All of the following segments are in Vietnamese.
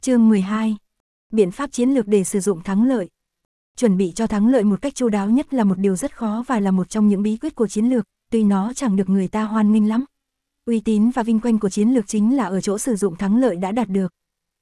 Chương 12. Biện pháp chiến lược để sử dụng thắng lợi. Chuẩn bị cho thắng lợi một cách chu đáo nhất là một điều rất khó và là một trong những bí quyết của chiến lược, tuy nó chẳng được người ta hoan nghênh lắm. Uy tín và vinh quang của chiến lược chính là ở chỗ sử dụng thắng lợi đã đạt được.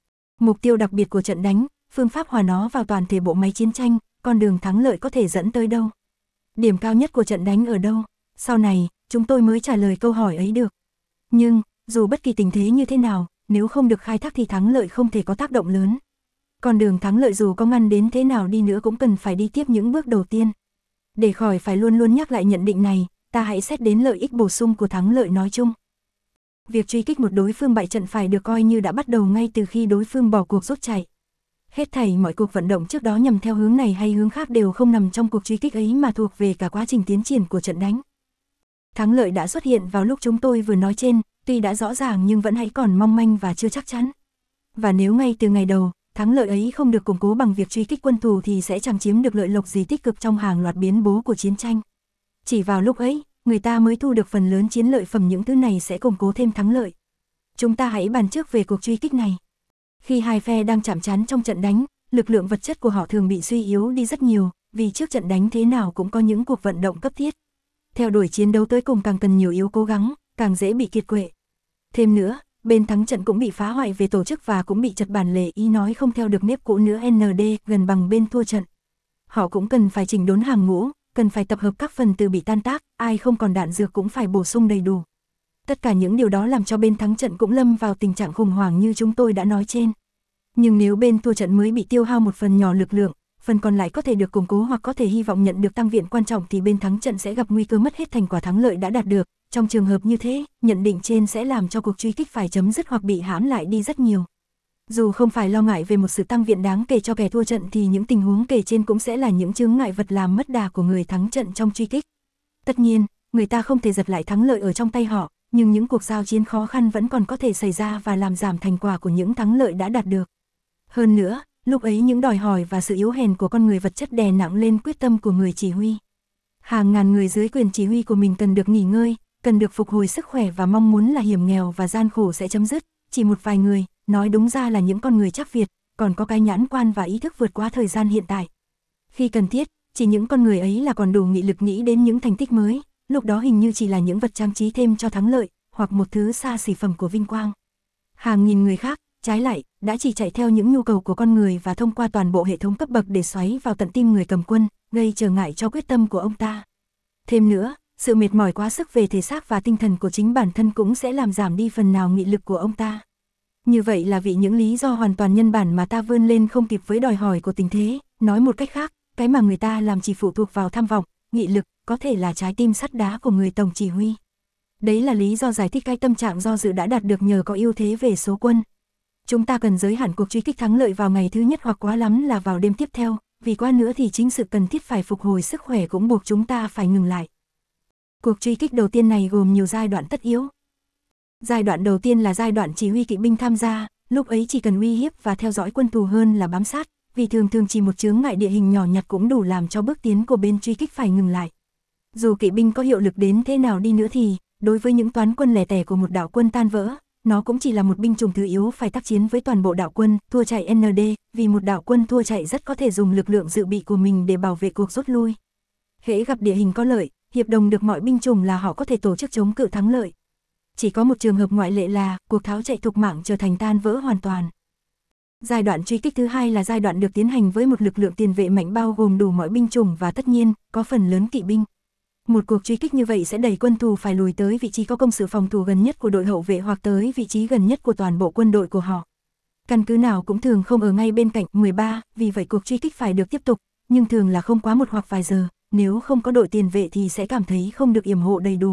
Mục tiêu đặc biệt của trận đánh, phương pháp hòa nó vào toàn thể bộ máy chiến tranh, con đường thắng lợi có thể dẫn tới đâu? Điểm cao nhất của trận đánh ở đâu? Sau này, chúng tôi mới trả lời câu hỏi ấy được. Nhưng, dù bất kỳ tình thế như thế nào, nếu không được khai thác thì thắng lợi không thể có tác động lớn. Con đường thắng lợi dù có ngăn đến thế nào đi nữa cũng cần phải đi tiếp những bước đầu tiên. Để khỏi phải luôn luôn nhắc lại nhận định này, ta hãy xét đến lợi ích bổ sung của thắng lợi nói chung. Việc truy kích một đối phương bại trận phải được coi như đã bắt đầu ngay từ khi đối phương bỏ cuộc rút chạy. Hết thảy mọi cuộc vận động trước đó nhằm theo hướng này hay hướng khác đều không nằm trong cuộc truy kích ấy mà thuộc về cả quá trình tiến triển của trận đánh. Thắng lợi đã xuất hiện vào lúc chúng tôi vừa nói trên, tuy đã rõ ràng nhưng vẫn hãy còn mong manh và chưa chắc chắn. Và nếu ngay từ ngày đầu, thắng lợi ấy không được củng cố bằng việc truy kích quân thù thì sẽ chẳng chiếm được lợi lộc gì tích cực trong hàng loạt biến bố của chiến tranh. Chỉ vào lúc ấy, người ta mới thu được phần lớn chiến lợi phẩm, những thứ này sẽ củng cố thêm thắng lợi. Chúng ta hãy bàn trước về cuộc truy kích này. Khi hai phe đang chạm trán trong trận đánh, lực lượng vật chất của họ thường bị suy yếu đi rất nhiều, vì trước trận đánh thế nào cũng có những cuộc vận động cấp thiết. Theo đuổi chiến đấu tới cùng càng cần nhiều yếu cố gắng, càng dễ bị kiệt quệ. Thêm nữa, bên thắng trận cũng bị phá hoại về tổ chức và cũng bị chật bản lề, ý nói không theo được nếp cũ nữa, ND gần bằng bên thua trận. Họ cũng cần phải chỉnh đốn hàng ngũ, cần phải tập hợp các phần từ bị tan tác, ai không còn đạn dược cũng phải bổ sung đầy đủ. Tất cả những điều đó làm cho bên thắng trận cũng lâm vào tình trạng khủng hoảng như chúng tôi đã nói trên. Nhưng nếu bên thua trận mới bị tiêu hao một phần nhỏ lực lượng, phần còn lại có thể được củng cố hoặc có thể hy vọng nhận được tăng viện quan trọng thì bên thắng trận sẽ gặp nguy cơ mất hết thành quả thắng lợi đã đạt được. Trong trường hợp như thế, nhận định trên sẽ làm cho cuộc truy kích phải chấm dứt hoặc bị hãm lại đi rất nhiều. Dù không phải lo ngại về một sự tăng viện đáng kể cho kẻ thua trận thì những tình huống kể trên cũng sẽ là những chướng ngại vật làm mất đà của người thắng trận trong truy kích. Tất nhiên, người ta không thể giật lại thắng lợi ở trong tay họ, nhưng những cuộc giao chiến khó khăn vẫn còn có thể xảy ra và làm giảm thành quả của những thắng lợi đã đạt được. Hơn nữa, lúc ấy những đòi hỏi và sự yếu hèn của con người vật chất đè nặng lên quyết tâm của người chỉ huy. Hàng ngàn người dưới quyền chỉ huy của mình cần được nghỉ ngơi, cần được phục hồi sức khỏe và mong muốn là hiểm nghèo và gian khổ sẽ chấm dứt. Chỉ một vài người, nói đúng ra là những con người chắc Việt, còn có cái nhãn quan và ý thức vượt qua thời gian hiện tại. Khi cần thiết, chỉ những con người ấy là còn đủ nghị lực nghĩ đến những thành tích mới, lúc đó hình như chỉ là những vật trang trí thêm cho thắng lợi, hoặc một thứ xa xỉ phẩm của vinh quang. Hàng nghìn người khác, trái lại, đã chỉ chạy theo những nhu cầu của con người và thông qua toàn bộ hệ thống cấp bậc để xoáy vào tận tim người cầm quân, gây trở ngại cho quyết tâm của ông ta. Thêm nữa, sự mệt mỏi quá sức về thể xác và tinh thần của chính bản thân cũng sẽ làm giảm đi phần nào nghị lực của ông ta. Như vậy là vì những lý do hoàn toàn nhân bản mà ta vươn lên không kịp với đòi hỏi của tình thế, nói một cách khác, cái mà người ta làm chỉ phụ thuộc vào tham vọng, nghị lực, có thể là trái tim sắt đá của người tổng chỉ huy. Đấy là lý do giải thích cái tâm trạng do dự đã đạt được nhờ có ưu thế về số quân. Chúng ta cần giới hạn cuộc truy kích thắng lợi vào ngày thứ nhất hoặc quá lắm là vào đêm tiếp theo, vì quá nữa thì chính sự cần thiết phải phục hồi sức khỏe cũng buộc chúng ta phải ngừng lại. Cuộc truy kích đầu tiên này gồm nhiều giai đoạn tất yếu. Giai đoạn đầu tiên là giai đoạn chỉ huy kỵ binh tham gia, lúc ấy chỉ cần uy hiếp và theo dõi quân thù hơn là bám sát, vì thường chỉ một chướng ngại địa hình nhỏ nhặt cũng đủ làm cho bước tiến của bên truy kích phải ngừng lại. Dù kỵ binh có hiệu lực đến thế nào đi nữa thì, đối với những toán quân lẻ tẻ của một đạo quân tan vỡ, nó cũng chỉ là một binh chủng thứ yếu phải tác chiến với toàn bộ đạo quân, thua chạy ND, vì một đạo quân thua chạy rất có thể dùng lực lượng dự bị của mình để bảo vệ cuộc rút lui. Hễ gặp địa hình có lợi, hiệp đồng được mọi binh chủng là họ có thể tổ chức chống cự thắng lợi. Chỉ có một trường hợp ngoại lệ là cuộc tháo chạy thục mạng trở thành tan vỡ hoàn toàn. Giai đoạn truy kích thứ hai là giai đoạn được tiến hành với một lực lượng tiền vệ mạnh bao gồm đủ mọi binh chủng và tất nhiên, có phần lớn kỵ binh. Một cuộc truy kích như vậy sẽ đẩy quân thù phải lùi tới vị trí có công sự phòng thủ gần nhất của đội hậu vệ hoặc tới vị trí gần nhất của toàn bộ quân đội của họ. Căn cứ nào cũng thường không ở ngay bên cạnh 13, vì vậy cuộc truy kích phải được tiếp tục, nhưng thường là không quá một hoặc vài giờ, nếu không có đội tiền vệ thì sẽ cảm thấy không được yểm hộ đầy đủ.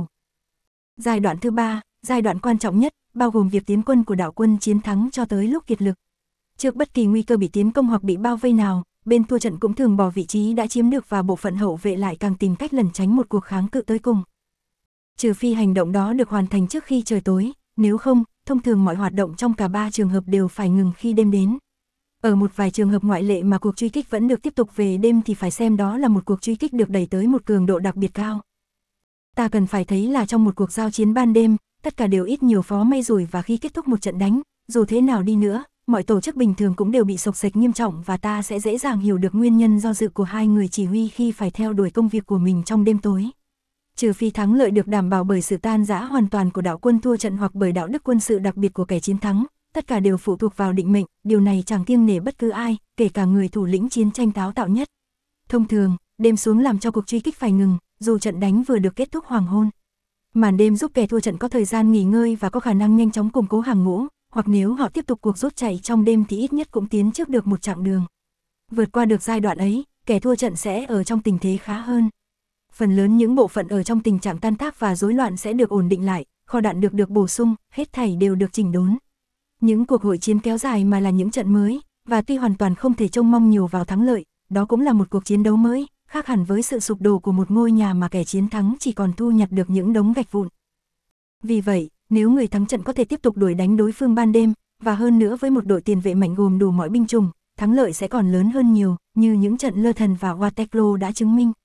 Giai đoạn thứ ba, giai đoạn quan trọng nhất, bao gồm việc tiến quân của đạo quân chiến thắng cho tới lúc kiệt lực. Trước bất kỳ nguy cơ bị tiến công hoặc bị bao vây nào, bên thua trận cũng thường bỏ vị trí đã chiếm được và bộ phận hậu vệ lại càng tìm cách lẩn tránh một cuộc kháng cự tới cùng. Trừ phi hành động đó được hoàn thành trước khi trời tối, nếu không, thông thường mọi hoạt động trong cả ba trường hợp đều phải ngừng khi đêm đến. Ở một vài trường hợp ngoại lệ mà cuộc truy kích vẫn được tiếp tục về đêm thì phải xem đó là một cuộc truy kích được đẩy tới một cường độ đặc biệt cao. Ta cần phải thấy là trong một cuộc giao chiến ban đêm, tất cả đều ít nhiều phó may rủi và khi kết thúc một trận đánh, dù thế nào đi nữa, mọi tổ chức bình thường cũng đều bị xộc xệch nghiêm trọng và ta sẽ dễ dàng hiểu được nguyên nhân do dự của hai người chỉ huy khi phải theo đuổi công việc của mình trong đêm tối. Trừ phi thắng lợi được đảm bảo bởi sự tan rã hoàn toàn của đạo quân thua trận hoặc bởi đạo đức quân sự đặc biệt của kẻ chiến thắng, tất cả đều phụ thuộc vào định mệnh, điều này chẳng kiêng nể bất cứ ai, kể cả người thủ lĩnh chiến tranh táo bạo nhất. Thông thường, đêm xuống làm cho cuộc truy kích phải ngừng, dù trận đánh vừa được kết thúc hoàng hôn. Màn đêm giúp kẻ thua trận có thời gian nghỉ ngơi và có khả năng nhanh chóng củng cố hàng ngũ, hoặc nếu họ tiếp tục cuộc rút chạy trong đêm thì ít nhất cũng tiến trước được một chặng đường. Vượt qua được giai đoạn ấy, kẻ thua trận sẽ ở trong tình thế khá hơn. Phần lớn những bộ phận ở trong tình trạng tan tác và rối loạn sẽ được ổn định lại, kho đạn được bổ sung, hết thảy đều được chỉnh đốn. Những cuộc hội chiến kéo dài mà là những trận mới, và tuy hoàn toàn không thể trông mong nhiều vào thắng lợi, đó cũng là một cuộc chiến đấu mới, khác hẳn với sự sụp đổ của một ngôi nhà mà kẻ chiến thắng chỉ còn thu nhặt được những đống gạch vụn. Vì vậy, nếu người thắng trận có thể tiếp tục đuổi đánh đối phương ban đêm, và hơn nữa với một đội tiền vệ mạnh gồm đủ mọi binh chủng, thắng lợi sẽ còn lớn hơn nhiều, như những trận Lơ Thần và Waterloo đã chứng minh.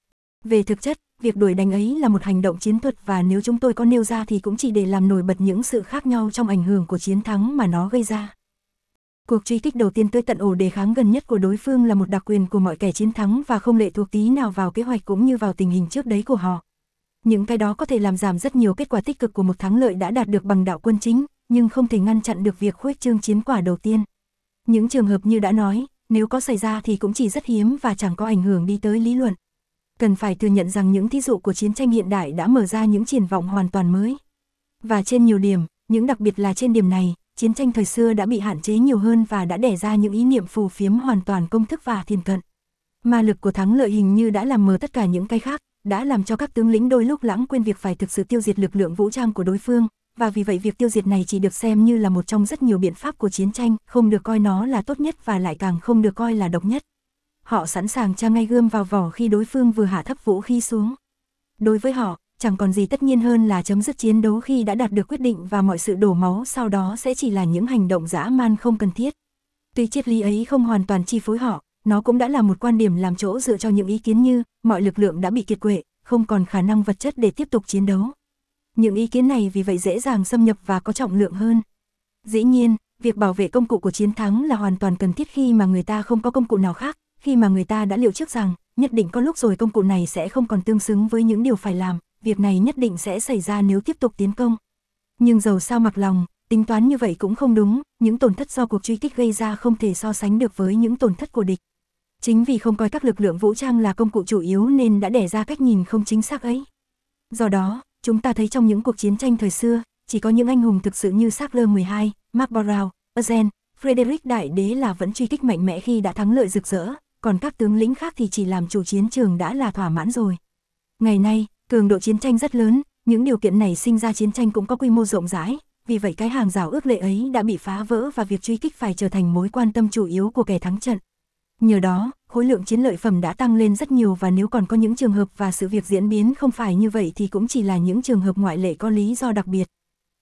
Về thực chất, việc đuổi đánh ấy là một hành động chiến thuật và nếu chúng tôi có nêu ra thì cũng chỉ để làm nổi bật những sự khác nhau trong ảnh hưởng của chiến thắng mà nó gây ra. Cuộc truy kích đầu tiên tới tận ổ đề kháng gần nhất của đối phương là một đặc quyền của mọi kẻ chiến thắng và không lệ thuộc tí nào vào kế hoạch cũng như vào tình hình trước đấy của họ. Những cái đó có thể làm giảm rất nhiều kết quả tích cực của một thắng lợi đã đạt được bằng đạo quân chính, nhưng không thể ngăn chặn được việc khuếch trương chiến quả đầu tiên. Những trường hợp như đã nói, nếu có xảy ra thì cũng chỉ rất hiếm và chẳng có ảnh hưởng đi tới lý luận. Cần phải thừa nhận rằng những thí dụ của chiến tranh hiện đại đã mở ra những triển vọng hoàn toàn mới. Và trên nhiều điểm, những đặc biệt là trên điểm này, chiến tranh thời xưa đã bị hạn chế nhiều hơn và đã đẻ ra những ý niệm phù phiếm hoàn toàn công thức và thiền cận. Ma lực của thắng lợi hình như đã làm mờ tất cả những cái khác, đã làm cho các tướng lĩnh đôi lúc lãng quên việc phải thực sự tiêu diệt lực lượng vũ trang của đối phương, và vì vậy việc tiêu diệt này chỉ được xem như là một trong rất nhiều biện pháp của chiến tranh, không được coi nó là tốt nhất và lại càng không được coi là độc nhất. Họ sẵn sàng tra ngay gươm vào vỏ khi đối phương vừa hạ thấp vũ khí xuống. Đối với họ, chẳng còn gì tất nhiên hơn là chấm dứt chiến đấu khi đã đạt được quyết định và mọi sự đổ máu sau đó sẽ chỉ là những hành động dã man không cần thiết. Tuy triết lý ấy không hoàn toàn chi phối họ, nó cũng đã là một quan điểm làm chỗ dựa cho những ý kiến như mọi lực lượng đã bị kiệt quệ, không còn khả năng vật chất để tiếp tục chiến đấu. Những ý kiến này vì vậy dễ dàng xâm nhập và có trọng lượng hơn. Dĩ nhiên, việc bảo vệ công cụ của chiến thắng là hoàn toàn cần thiết khi mà người ta không có công cụ nào khác, khi mà người ta đã liệu trước rằng, nhất định có lúc rồi công cụ này sẽ không còn tương xứng với những điều phải làm, việc này nhất định sẽ xảy ra nếu tiếp tục tiến công. Nhưng dầu sao mặc lòng, tính toán như vậy cũng không đúng, những tổn thất do cuộc truy kích gây ra không thể so sánh được với những tổn thất của địch. Chính vì không coi các lực lượng vũ trang là công cụ chủ yếu nên đã đẻ ra cách nhìn không chính xác ấy. Do đó, chúng ta thấy trong những cuộc chiến tranh thời xưa, chỉ có những anh hùng thực sự như Charles 12, Marlborough, Eugene, Frederick Đại Đế là vẫn truy kích mạnh mẽ khi đã thắng lợi rực rỡ, còn các tướng lĩnh khác thì chỉ làm chủ chiến trường đã là thỏa mãn rồi. Ngày nay, cường độ chiến tranh rất lớn, những điều kiện này sinh ra chiến tranh cũng có quy mô rộng rãi, vì vậy cái hàng rào ước lệ ấy đã bị phá vỡ và việc truy kích phải trở thành mối quan tâm chủ yếu của kẻ thắng trận. Nhờ đó, khối lượng chiến lợi phẩm đã tăng lên rất nhiều và nếu còn có những trường hợp và sự việc diễn biến không phải như vậy thì cũng chỉ là những trường hợp ngoại lệ có lý do đặc biệt.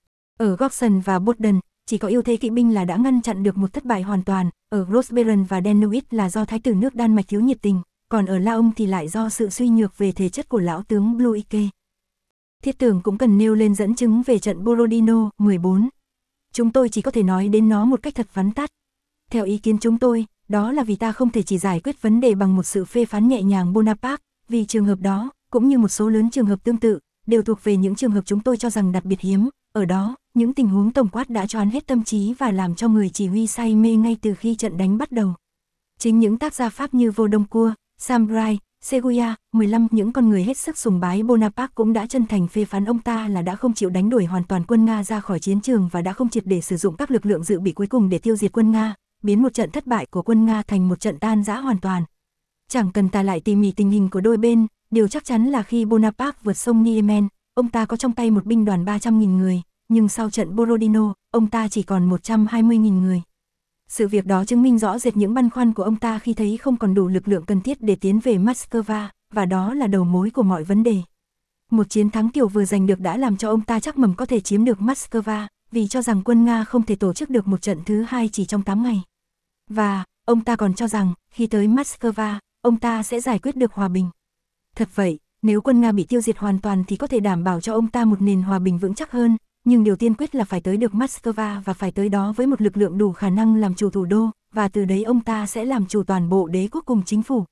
Ở Gokson và Boden, chỉ có ưu thế kỵ binh là đã ngăn chặn được một thất bại hoàn toàn, ở Grossbeeren và Danewitz là do thái tử nước Đan Mạch thiếu nhiệt tình, còn ở Laon thì lại do sự suy nhược về thể chất của lão tướng Bluike. Thiết tưởng cũng cần nêu lên dẫn chứng về trận Borodino 14. Chúng tôi chỉ có thể nói đến nó một cách thật vắn tắt. Theo ý kiến chúng tôi, đó là vì ta không thể chỉ giải quyết vấn đề bằng một sự phê phán nhẹ nhàng Bonaparte, vì trường hợp đó, cũng như một số lớn trường hợp tương tự, đều thuộc về những trường hợp chúng tôi cho rằng đặc biệt hiếm. Ở đó, những tình huống tổng quát đã choán hết tâm trí và làm cho người chỉ huy say mê ngay từ khi trận đánh bắt đầu. Chính những tác gia Pháp như Vaudancourt, Sambrai, Seguia, 15 những con người hết sức sùng bái Bonaparte cũng đã chân thành phê phán ông ta là đã không chịu đánh đuổi hoàn toàn quân Nga ra khỏi chiến trường và đã không triệt để sử dụng các lực lượng dự bị cuối cùng để tiêu diệt quân Nga, biến một trận thất bại của quân Nga thành một trận tan rã hoàn toàn. Chẳng cần ta lại tỉ mỉ tình hình của đôi bên, điều chắc chắn là khi Bonaparte vượt sông Niemen, ông ta có trong tay một binh đoàn 300.000 người, nhưng sau trận Borodino, ông ta chỉ còn 120.000 người. Sự việc đó chứng minh rõ rệt những băn khoăn của ông ta khi thấy không còn đủ lực lượng cần thiết để tiến về Moscow, và đó là đầu mối của mọi vấn đề. Một chiến thắng kiểu vừa giành được đã làm cho ông ta chắc mầm có thể chiếm được Moscow, vì cho rằng quân Nga không thể tổ chức được một trận thứ hai chỉ trong 8 ngày. Và, ông ta còn cho rằng, khi tới Moscow, ông ta sẽ giải quyết được hòa bình. Thật vậy, nếu quân Nga bị tiêu diệt hoàn toàn thì có thể đảm bảo cho ông ta một nền hòa bình vững chắc hơn, nhưng điều tiên quyết là phải tới được Moscow và phải tới đó với một lực lượng đủ khả năng làm chủ thủ đô, và từ đấy ông ta sẽ làm chủ toàn bộ đế quốc cùng chính phủ.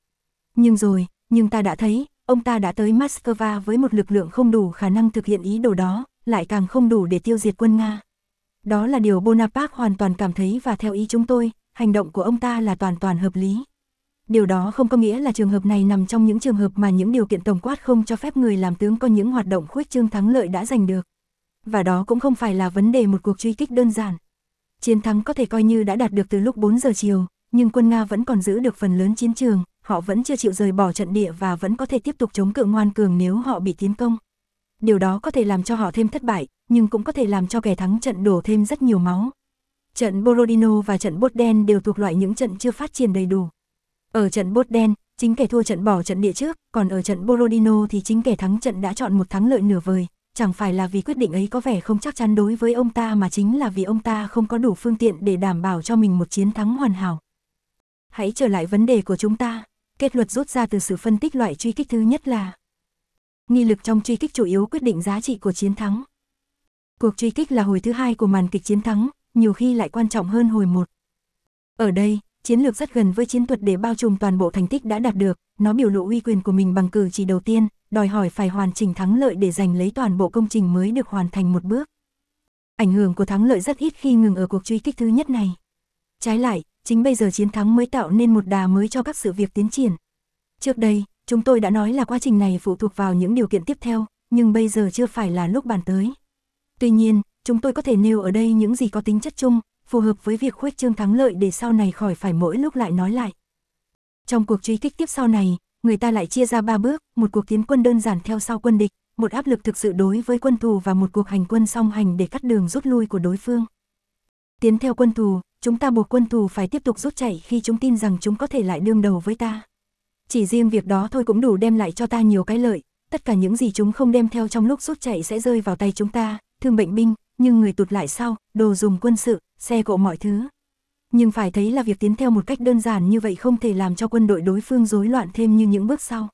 Nhưng ta đã thấy, ông ta đã tới Moscow với một lực lượng không đủ khả năng thực hiện ý đồ đó, lại càng không đủ để tiêu diệt quân Nga. Đó là điều Bonaparte hoàn toàn cảm thấy và theo ý chúng tôi, hành động của ông ta là hoàn toàn hợp lý. Điều đó không có nghĩa là trường hợp này nằm trong những trường hợp mà những điều kiện tổng quát không cho phép người làm tướng có những hoạt động khuếch trương thắng lợi đã giành được. Và đó cũng không phải là vấn đề một cuộc truy kích đơn giản. Chiến thắng có thể coi như đã đạt được từ lúc 4 giờ chiều, nhưng quân Nga vẫn còn giữ được phần lớn chiến trường, họ vẫn chưa chịu rời bỏ trận địa và vẫn có thể tiếp tục chống cự ngoan cường nếu họ bị tiến công. Điều đó có thể làm cho họ thêm thất bại, nhưng cũng có thể làm cho kẻ thắng trận đổ thêm rất nhiều máu. Trận Borodino và trận Bốt Đen đều thuộc loại những trận chưa phát triển đầy đủ. Ở trận Bốt Đen, chính kẻ thua trận bỏ trận địa trước, còn ở trận Borodino thì chính kẻ thắng trận đã chọn một thắng lợi nửa vời, chẳng phải là vì quyết định ấy có vẻ không chắc chắn đối với ông ta mà chính là vì ông ta không có đủ phương tiện để đảm bảo cho mình một chiến thắng hoàn hảo. Hãy trở lại vấn đề của chúng ta, kết luận rút ra từ sự phân tích loại truy kích thứ nhất là nghi lực trong truy kích chủ yếu quyết định giá trị của chiến thắng. Cuộc truy kích là hồi thứ hai của màn kịch chiến thắng, nhiều khi lại quan trọng hơn hồi một. Ở đây, chiến lược rất gần với chiến thuật để bao trùm toàn bộ thành tích đã đạt được, nó biểu lộ uy quyền của mình bằng cử chỉ đầu tiên, đòi hỏi phải hoàn chỉnh thắng lợi để giành lấy toàn bộ công trình mới được hoàn thành một bước. Ảnh hưởng của thắng lợi rất ít khi ngừng ở cuộc truy kích thứ nhất này. Trái lại, chính bây giờ chiến thắng mới tạo nên một đà mới cho các sự việc tiến triển. Trước đây, chúng tôi đã nói là quá trình này phụ thuộc vào những điều kiện tiếp theo, nhưng bây giờ chưa phải là lúc bàn tới. Tuy nhiên, chúng tôi có thể nêu ở đây những gì có tính chất chung, phù hợp với việc khuếch trương thắng lợi để sau này khỏi phải mỗi lúc lại nói lại. Trong cuộc truy kích tiếp sau này, người ta lại chia ra 3 bước, một cuộc tiến quân đơn giản theo sau quân địch, một áp lực thực sự đối với quân thù và một cuộc hành quân song hành để cắt đường rút lui của đối phương. Tiến theo quân thù, chúng ta buộc quân thù phải tiếp tục rút chạy khi chúng tin rằng chúng có thể lại đương đầu với ta. Chỉ riêng việc đó thôi cũng đủ đem lại cho ta nhiều cái lợi, tất cả những gì chúng không đem theo trong lúc rút chạy sẽ rơi vào tay chúng ta, thương bệnh binh, nhưng người tụt lại sau, đồ dùng quân sự, xe cộ mọi thứ. Nhưng phải thấy là việc tiến theo một cách đơn giản như vậy không thể làm cho quân đội đối phương rối loạn thêm như những bước sau.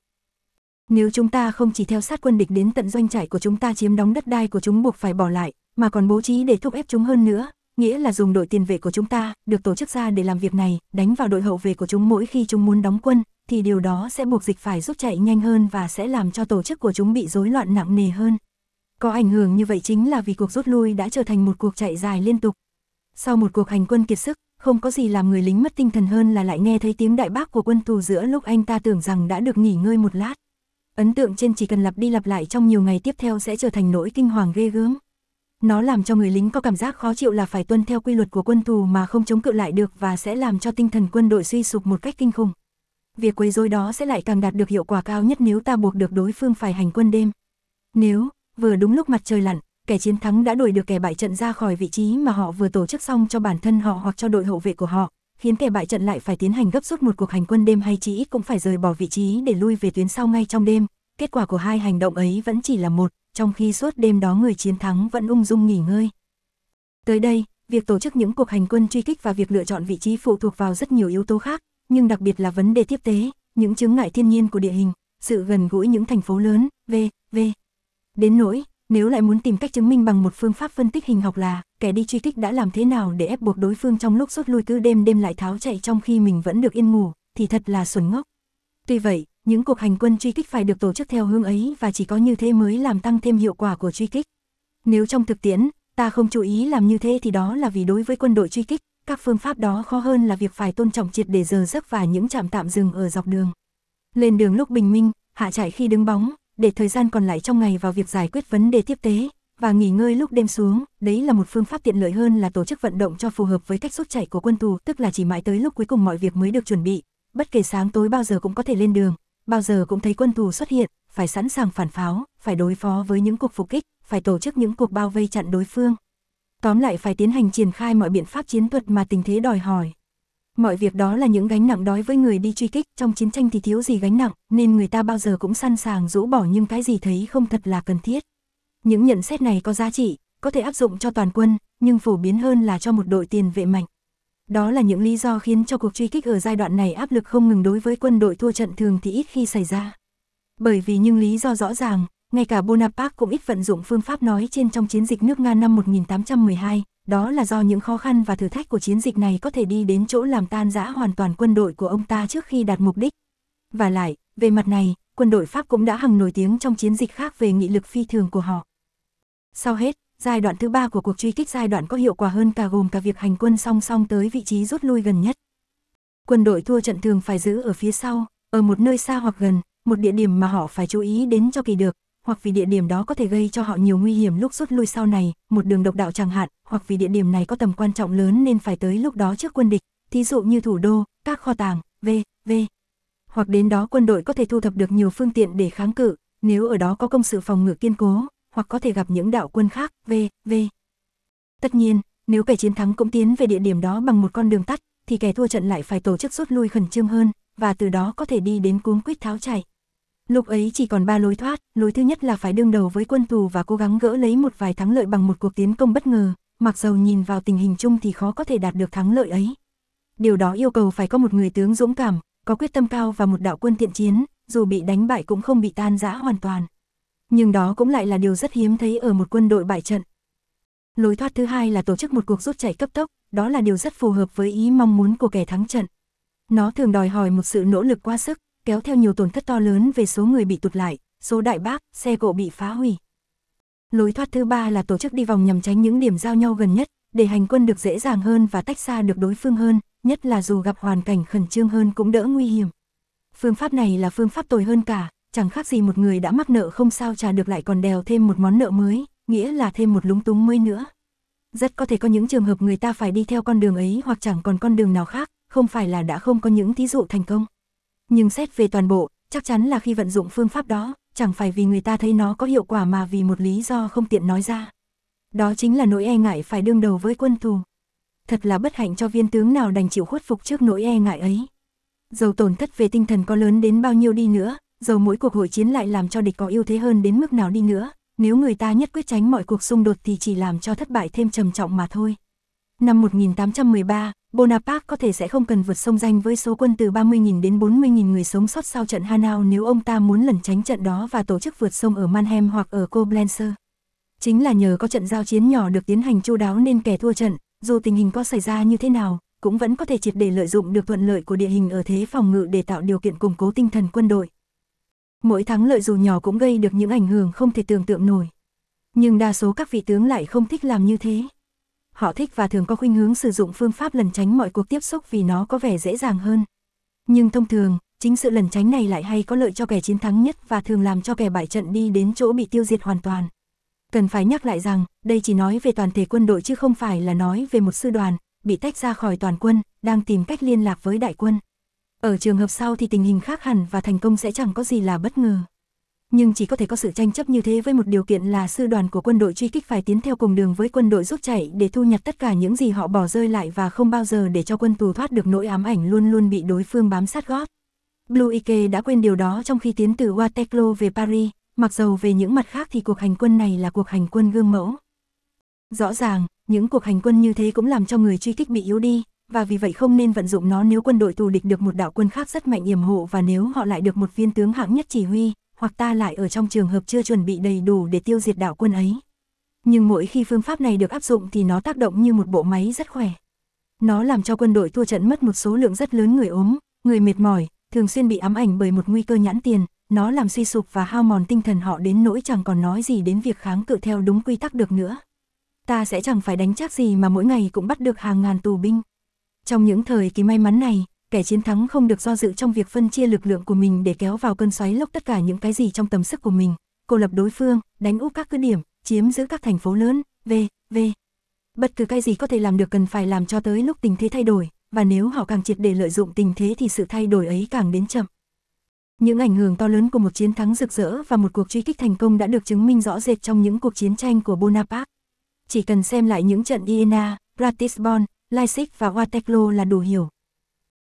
Nếu chúng ta không chỉ theo sát quân địch đến tận doanh trại của chúng ta chiếm đóng đất đai của chúng buộc phải bỏ lại, mà còn bố trí để thúc ép chúng hơn nữa, nghĩa là dùng đội tiền vệ của chúng ta, được tổ chức ra để làm việc này, đánh vào đội hậu vệ của chúng mỗi khi chúng muốn đóng quân, thì điều đó sẽ buộc dịch phải rút chạy nhanh hơn và sẽ làm cho tổ chức của chúng bị rối loạn nặng nề hơn. Có ảnh hưởng như vậy chính là vì cuộc rút lui đã trở thành một cuộc chạy dài liên tục. Sau một cuộc hành quân kiệt sức, không có gì làm người lính mất tinh thần hơn là lại nghe thấy tiếng đại bác của quân thù giữa lúc anh ta tưởng rằng đã được nghỉ ngơi một lát. Ấn tượng trên chỉ cần lặp đi lặp lại trong nhiều ngày tiếp theo sẽ trở thành nỗi kinh hoàng ghê gớm. Nó làm cho người lính có cảm giác khó chịu là phải tuân theo quy luật của quân thù mà không chống cự lại được và sẽ làm cho tinh thần quân đội suy sụp một cách kinh khủng. Việc quấy rối đó sẽ lại càng đạt được hiệu quả cao nhất nếu ta buộc được đối phương phải hành quân đêm. Nếu, vừa đúng lúc mặt trời lặn, kẻ chiến thắng đã đuổi được kẻ bại trận ra khỏi vị trí mà họ vừa tổ chức xong cho bản thân họ hoặc cho đội hậu vệ của họ, khiến kẻ bại trận lại phải tiến hành gấp rút một cuộc hành quân đêm hay chỉ ít cũng phải rời bỏ vị trí để lui về tuyến sau ngay trong đêm. Kết quả của hai hành động ấy vẫn chỉ là một, trong khi suốt đêm đó người chiến thắng vẫn ung dung nghỉ ngơi. Tới đây, việc tổ chức những cuộc hành quân truy kích và việc lựa chọn vị trí phụ thuộc vào rất nhiều yếu tố khác, nhưng đặc biệt là vấn đề tiếp tế, những chướng ngại thiên nhiên của địa hình, sự gần gũi những thành phố lớn, v.v. Đến nỗi, nếu lại muốn tìm cách chứng minh bằng một phương pháp phân tích hình học là kẻ đi truy kích đã làm thế nào để ép buộc đối phương trong lúc rút lui cứ đêm lại tháo chạy trong khi mình vẫn được yên ngủ, thì thật là xuẩn ngốc. Tuy vậy, những cuộc hành quân truy kích phải được tổ chức theo hướng ấy và chỉ có như thế mới làm tăng thêm hiệu quả của truy kích. Nếu trong thực tiễn, ta không chú ý làm như thế thì đó là vì đối với quân đội truy kích, các phương pháp đó khó hơn là việc phải tôn trọng triệt để giờ giấc và những trạm tạm dừng ở dọc đường. Lên đường lúc bình minh, hạ trại khi đứng bóng, để thời gian còn lại trong ngày vào việc giải quyết vấn đề tiếp tế, và nghỉ ngơi lúc đêm xuống, đấy là một phương pháp tiện lợi hơn là tổ chức vận động cho phù hợp với cách rút chạy của quân thù, tức là chỉ mãi tới lúc cuối cùng mọi việc mới được chuẩn bị, bất kể sáng tối bao giờ cũng có thể lên đường, bao giờ cũng thấy quân thù xuất hiện, phải sẵn sàng phản pháo, phải đối phó với những cuộc phục kích, phải tổ chức những cuộc bao vây chặn đối phương. Tóm lại phải tiến hành triển khai mọi biện pháp chiến thuật mà tình thế đòi hỏi. Mọi việc đó là những gánh nặng đối với người đi truy kích, trong chiến tranh thì thiếu gì gánh nặng, nên người ta bao giờ cũng sẵn sàng rũ bỏ những cái gì thấy không thật là cần thiết. Những nhận xét này có giá trị, có thể áp dụng cho toàn quân, nhưng phổ biến hơn là cho một đội tiền vệ mạnh. Đó là những lý do khiến cho cuộc truy kích ở giai đoạn này áp lực không ngừng đối với quân đội thua trận thường thì ít khi xảy ra. Bởi vì những lý do rõ ràng, ngay cả Bonaparte cũng ít vận dụng phương pháp nói trên trong chiến dịch nước Nga năm 1812, đó là do những khó khăn và thử thách của chiến dịch này có thể đi đến chỗ làm tan rã hoàn toàn quân đội của ông ta trước khi đạt mục đích. Và lại, về mặt này, quân đội Pháp cũng đã hằng nổi tiếng trong chiến dịch khác về nghị lực phi thường của họ. Sau hết, giai đoạn thứ 3 của cuộc truy kích, giai đoạn có hiệu quả hơn cả, gồm cả việc hành quân song song tới vị trí rút lui gần nhất. Quân đội thua trận thường phải giữ ở phía sau, ở một nơi xa hoặc gần, một địa điểm mà họ phải chú ý đến cho kỳ được, hoặc vì địa điểm đó có thể gây cho họ nhiều nguy hiểm lúc rút lui sau này, một đường độc đạo chẳng hạn, hoặc vì địa điểm này có tầm quan trọng lớn nên phải tới lúc đó trước quân địch, thí dụ như thủ đô, các kho tàng, v.v. Hoặc đến đó quân đội có thể thu thập được nhiều phương tiện để kháng cự, nếu ở đó có công sự phòng ngự kiên cố, hoặc có thể gặp những đạo quân khác, v.v. Tất nhiên, nếu kẻ chiến thắng cũng tiến về địa điểm đó bằng một con đường tắt, thì kẻ thua trận lại phải tổ chức rút lui khẩn trương hơn, và từ đó có thể đi đến cuống quýt tháo chạy. Lúc ấy chỉ còn 3 lối thoát, lối thứ nhất là phải đương đầu với quân thù và cố gắng gỡ lấy một vài thắng lợi bằng một cuộc tiến công bất ngờ, mặc dầu nhìn vào tình hình chung thì khó có thể đạt được thắng lợi ấy. Điều đó yêu cầu phải có một người tướng dũng cảm, có quyết tâm cao và một đạo quân thiện chiến, dù bị đánh bại cũng không bị tan rã hoàn toàn. Nhưng đó cũng lại là điều rất hiếm thấy ở một quân đội bại trận. Lối thoát thứ hai là tổ chức một cuộc rút chạy cấp tốc, đó là điều rất phù hợp với ý mong muốn của kẻ thắng trận. Nó thường đòi hỏi một sự nỗ lực quá sức, kéo theo nhiều tổn thất to lớn về số người bị tụt lại, số đại bác, xe cộ bị phá hủy. Lối thoát thứ ba là tổ chức đi vòng nhằm tránh những điểm giao nhau gần nhất, để hành quân được dễ dàng hơn và tách xa được đối phương hơn, nhất là dù gặp hoàn cảnh khẩn trương hơn cũng đỡ nguy hiểm. Phương pháp này là phương pháp tồi hơn cả, chẳng khác gì một người đã mắc nợ không sao trả được lại còn đèo thêm một món nợ mới, nghĩa là thêm một lúng túng mới nữa. Rất có thể có những trường hợp người ta phải đi theo con đường ấy hoặc chẳng còn con đường nào khác, không phải là đã không có những thí dụ thành công. Nhưng xét về toàn bộ, chắc chắn là khi vận dụng phương pháp đó, chẳng phải vì người ta thấy nó có hiệu quả mà vì một lý do không tiện nói ra. Đó chính là nỗi e ngại phải đương đầu với quân thù. Thật là bất hạnh cho viên tướng nào đành chịu khuất phục trước nỗi e ngại ấy. Dầu tổn thất về tinh thần có lớn đến bao nhiêu đi nữa, dầu mỗi cuộc hội chiến lại làm cho địch có ưu thế hơn đến mức nào đi nữa, nếu người ta nhất quyết tránh mọi cuộc xung đột thì chỉ làm cho thất bại thêm trầm trọng mà thôi. Năm 1813, Bonaparte có thể sẽ không cần vượt sông Danh với số quân từ 30.000 đến 40.000 người sống sót sau trận Hanau nếu ông ta muốn lẩn tránh trận đó và tổ chức vượt sông ở Mannheim hoặc ở Koblenz. Chính là nhờ có trận giao chiến nhỏ được tiến hành chu đáo nên kẻ thua trận, dù tình hình có xảy ra như thế nào, cũng vẫn có thể triệt để lợi dụng được thuận lợi của địa hình ở thế phòng ngự để tạo điều kiện củng cố tinh thần quân đội. Mỗi thắng lợi dù nhỏ cũng gây được những ảnh hưởng không thể tưởng tượng nổi. Nhưng đa số các vị tướng lại không thích làm như thế. Họ thích và thường có khuynh hướng sử dụng phương pháp lẩn tránh mọi cuộc tiếp xúc vì nó có vẻ dễ dàng hơn. Nhưng thông thường, chính sự lẩn tránh này lại hay có lợi cho kẻ chiến thắng nhất và thường làm cho kẻ bại trận đi đến chỗ bị tiêu diệt hoàn toàn. Cần phải nhắc lại rằng, đây chỉ nói về toàn thể quân đội chứ không phải là nói về một sư đoàn, bị tách ra khỏi toàn quân, đang tìm cách liên lạc với đại quân. Ở trường hợp sau thì tình hình khác hẳn và thành công sẽ chẳng có gì là bất ngờ. Nhưng chỉ có thể có sự tranh chấp như thế với một điều kiện là sư đoàn của quân đội truy kích phải tiến theo cùng đường với quân đội rút chạy để thu nhặt tất cả những gì họ bỏ rơi lại và không bao giờ để cho quân tù thoát được nỗi ám ảnh luôn luôn bị đối phương bám sát gót. Blucher đã quên điều đó trong khi tiến từ Waterloo về Paris, mặc dầu về những mặt khác thì cuộc hành quân này là cuộc hành quân gương mẫu. Rõ ràng, những cuộc hành quân như thế cũng làm cho người truy kích bị yếu đi, và vì vậy không nên vận dụng nó nếu quân đội thù địch được một đạo quân khác rất mạnh yểm hộ và nếu họ lại được một viên tướng hạng nhất chỉ huy, hoặc ta lại ở trong trường hợp chưa chuẩn bị đầy đủ để tiêu diệt đạo quân ấy. Nhưng mỗi khi phương pháp này được áp dụng thì nó tác động như một bộ máy rất khỏe. Nó làm cho quân đội thua trận mất một số lượng rất lớn người ốm, người mệt mỏi, thường xuyên bị ám ảnh bởi một nguy cơ nhãn tiền, nó làm suy sụp và hao mòn tinh thần họ đến nỗi chẳng còn nói gì đến việc kháng cự theo đúng quy tắc được nữa. Ta sẽ chẳng phải đánh chắc gì mà mỗi ngày cũng bắt được hàng ngàn tù binh. Trong những thời kỳ may mắn này, kẻ chiến thắng không được do dự trong việc phân chia lực lượng của mình để kéo vào cơn xoáy lốc tất cả những cái gì trong tầm sức của mình, cô lập đối phương, đánh úp các cứ điểm, chiếm giữ các thành phố lớn, v.v. Bất cứ cái gì có thể làm được cần phải làm cho tới lúc tình thế thay đổi, và nếu họ càng triệt để lợi dụng tình thế thì sự thay đổi ấy càng đến chậm. Những ảnh hưởng to lớn của một chiến thắng rực rỡ và một cuộc truy kích thành công đã được chứng minh rõ rệt trong những cuộc chiến tranh của Bonaparte. Chỉ cần xem lại những trận Iéna, Ratisbonne, Leipzig và Waterloo là đủ hiểu.